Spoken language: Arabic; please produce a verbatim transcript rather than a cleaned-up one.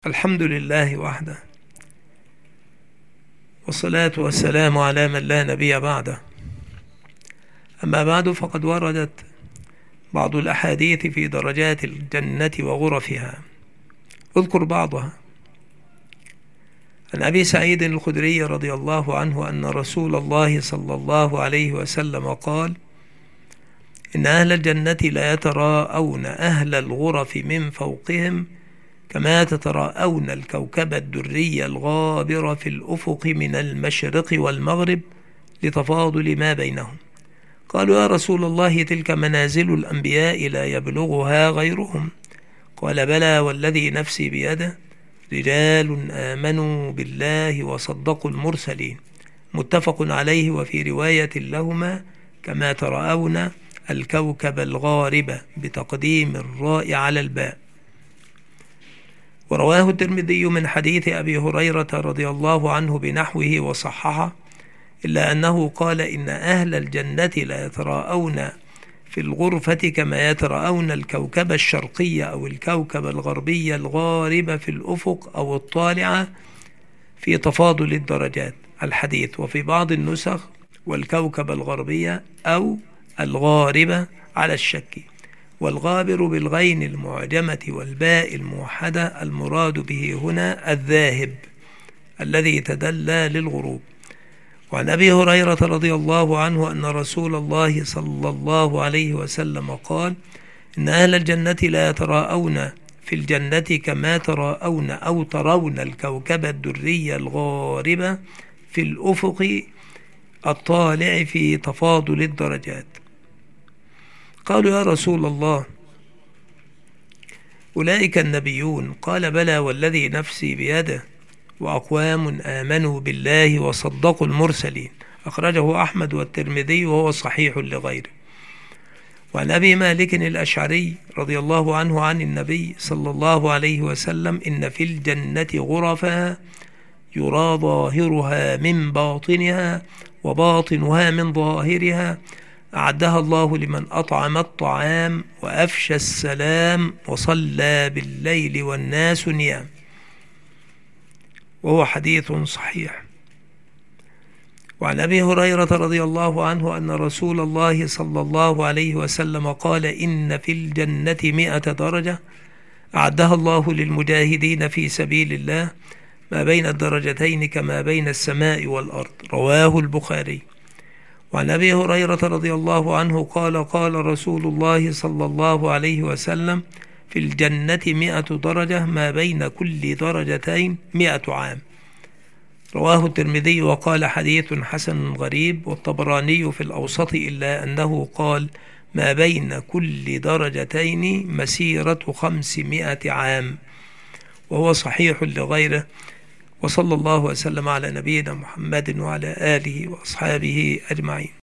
الحمد لله وحده، والصلاة والسلام على من لا نبي بعده. أما بعد، فقد وردت بعض الأحاديث في درجات الجنة وغرفها. اذكر بعضها. عن أبي سعيد الخدري رضي الله عنه أن رسول الله صلى الله عليه وسلم قال: إن أهل الجنة لا يتراءون أهل الغرف من فوقهم كما تتراءون الكوكب الدري الغابر في الأفق من المشرق والمغرب لتفاضل ما بينهم. قالوا: يا رسول الله، تلك منازل الأنبياء لا يبلغها غيرهم. قال: بلى والذي نفسي بيده، رجال آمنوا بالله وصدقوا المرسلين. متفق عليه. وفي رواية لهما: كما ترون الكوكب الغارب، بتقديم الراء على الباء. ورواه الترمذي من حديث أبي هريرة رضي الله عنه بنحوه وصححه، إلا أنه قال: إن أهل الجنة لا يتراءون في الغرفة كما يتراءون الكوكب الشرقي أو الكوكب الغربي الغارب في الأفق أو الطالع، في تفاضل الدرجات. الحديث. وفي بعض النسخ: والكوكب الغربي أو الغارب على الشك. والغابر بالغين المعجمة والباء الموحدة، المراد به هنا الذاهب الذي تدلى للغروب. وعن أبي هريرة رضي الله عنه أن رسول الله صلى الله عليه وسلم قال: إن أهل الجنة لا يتراءون في الجنة كما تراءون أو ترون الكوكب الدري الغارب في الأفق الطالع، في تفاضل الدرجات. قالوا: يا رسول الله، أولئك النبيون؟ قال: بلى والذي نفسي بيده، وأقوام آمنوا بالله وصدقوا المرسلين. أخرجه أحمد والترمذي وهو صحيح لغيره. وعن أبي مالك الأشعري رضي الله عنه عن النبي صلى الله عليه وسلم: إن في الجنة غرفا يرى ظاهرها من باطنها وباطنها من ظاهرها، أعدها الله لمن أطعم الطعام وأفشى السلام وصلى بالليل والناس نيام. وهو حديث صحيح. وعن أبي هريرة رضي الله عنه أن رسول الله صلى الله عليه وسلم قال: إن في الجنة مئة درجة أعدها الله للمجاهدين في سبيل الله، ما بين الدرجتين كما بين السماء والأرض. رواه البخاري. وعن أبي هريرة رضي الله عنه قال: قال رسول الله صلى الله عليه وسلم: في الجنة مئة درجة، ما بين كل درجتين مئة عام. رواه الترمذي وقال: حديث حسن غريب. والطبراني في الأوسط، إلا أنه قال: ما بين كل درجتين مسيرة خمسمائة عام. وهو صحيح لغيره. وصلى الله وسلم على نبينا محمد وعلى آله وأصحابه أجمعين.